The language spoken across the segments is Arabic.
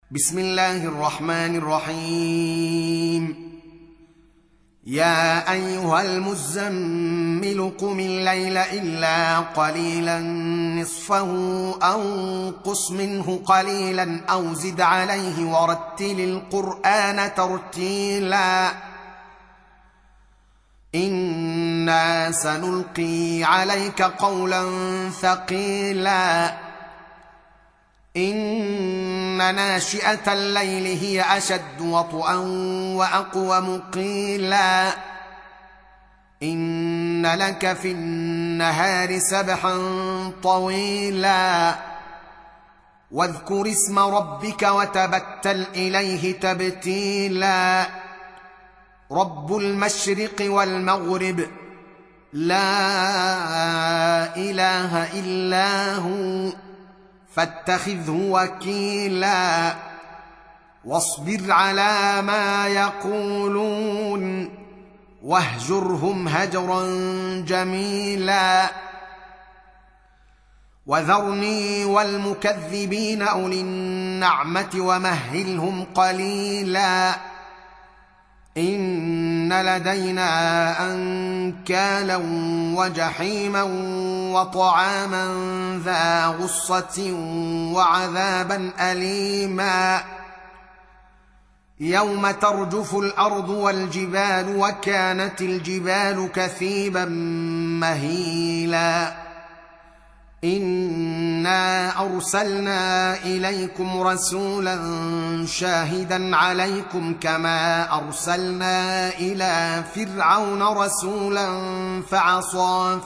بسم الله الرحمن الرحيم. يا ايها المزمل قم الليل الا قليلا نصفه او انقص منه قليلا او زد عليه ورتل القرآن ترتيلا إنا سنلقي عليك قولا ثقيلا إن ناشئة الليل هي أشد وطئا وأقوم قيلا إن لك في النهار سبحا طويلا واذكر اسم ربك وتبتل إليه تبتيلا رب المشرق والمغرب لا إله إلا هو فاتخذه وكيلا واصبر على ما يقولون واهجرهم هجرا جميلا وذرني والمكذبين أولي النعمة ومهلهم قليلا إن لدينا أنكالا وجحيما وطعاما ذا غصة وعذابا أليما يوم ترجف الأرض والجبال وكانت الجبال كثيبا مهيلا إنا أرسلنا إليكم رسولا شاهدا عليكم كما أرسلنا إلى فرعون رسولا فعصى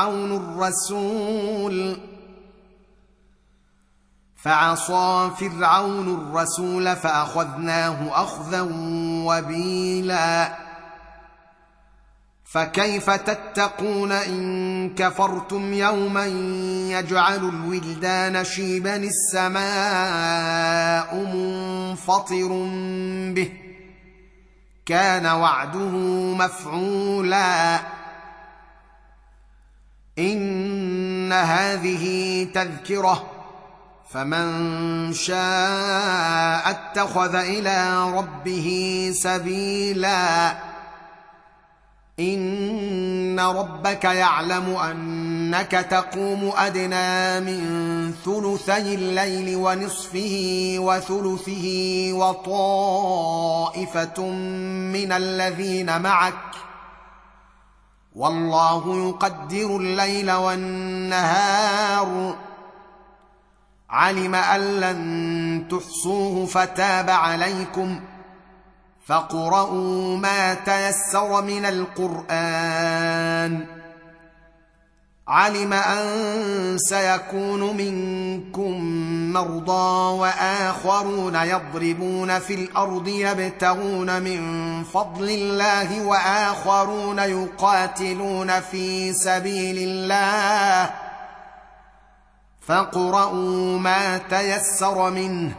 فرعون الرسول فأخذناه أخذا وبيلا فكيف تتقون إن كفرتم يوما يجعل الولدان شيبا السماء منفطر به كان وعده مفعولا إن هذه تذكرة فمن شاء اتخذ إلى ربه سبيلا إن ربك يعلم أنك تقوم أدنى من ثلثي الليل ونصفه وثلثه وطائفة من الذين معك والله يقدر الليل والنهار علم أن لن تحصوه فتاب عليكم فاقرؤوا ما تيسر من القرآن علم أن سيكون منكم مرضى وآخرون يضربون في الأرض يبتغون من فضل الله وآخرون يقاتلون في سبيل الله فاقرؤوا ما تيسر منه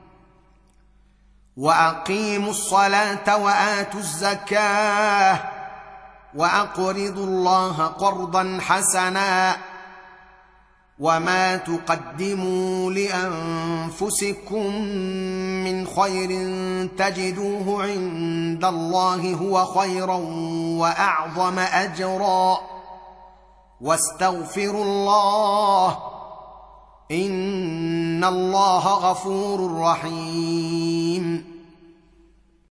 وأقيموا الصلاة وآتوا الزكاة وأقرضوا الله قرضا حسنا وما تقدموا لأنفسكم من خير تجدوه عند الله هو خيرا وأعظم أجرا واستغفروا الله إن الله غفور رحيم.